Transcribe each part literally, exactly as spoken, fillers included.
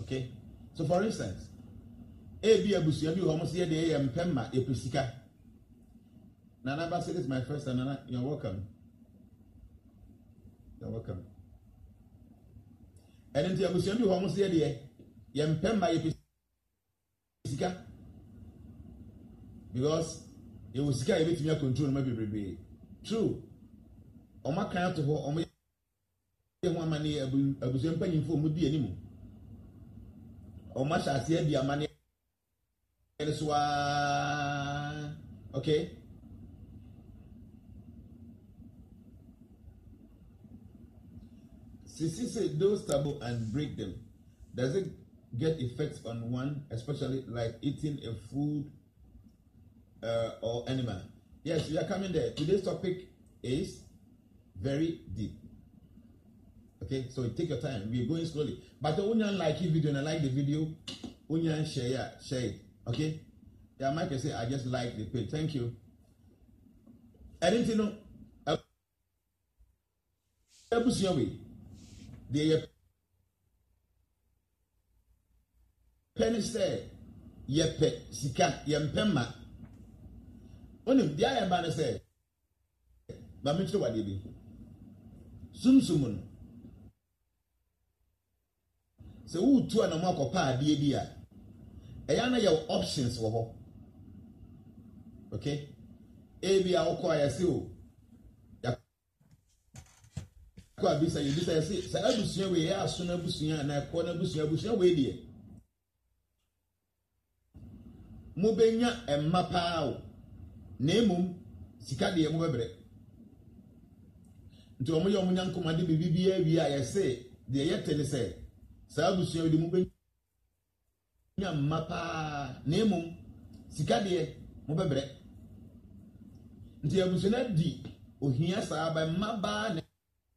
Okay? So for instance, A B Abusia bi almost here the am pemma epusika. Nana Bassett is my first and Nana, you're welcome. You're welcome. And then the Abusia bi almost here the yam pemma epusika. Because it was sky bit me control maybe baby. True. Oma kan to ho omo ye ho amane Abusia mpanyimfo mu di animu. Oma sha se di amane okay. Sisi say those taboo and break them. Does it get effects on one, especially like eating a food uh, or animal? Yes, we are coming there. Today's topic is very deep. Okay, so take your time. We are going slowly. But the onion like this video and I like the video, onion share, share it. Okay? Yeah, Mike can say, I just like the page. Thank you. I didn't know. The penny say, Yepe, Sika, Yempema. Only the iron banner say, Mamito, what did he? Sum sumun. So, who two and a mock of pa, dear dear. Ayana your options for her. Okay? A B I'll call a seal. Quite be say, you say, say, I was here, we are soon a bushia and I corner bushia bushia way dear. Mubenya and Mapao. Nemum, Sicadi and Webre. To a million young command B B A, I say, the yet tell say, Sabushia the moving. Mapa nemum sikadie mobebre nti abusuna di ohia saa ba maba ne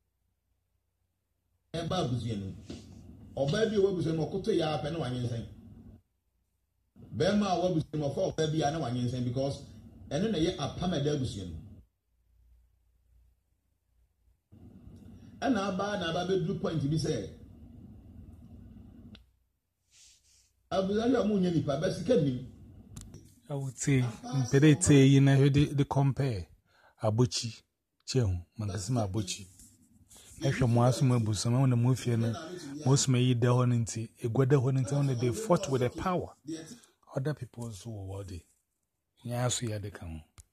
ba abusuanu oba bi obusuanu okoto ya ape na wanyensen be ma obusuanu ofo oba bi na wanyensen because eno na ye apamada abusuanu ana aba na aba be blue point bi say I would say, they say, you know, the compare Abuchi, Chew, Mangasima Abuchi. If you want some busama on the movie, most may eat the honey, a good honey, they fought with a power. Other people's worthy. Yes, we are the come.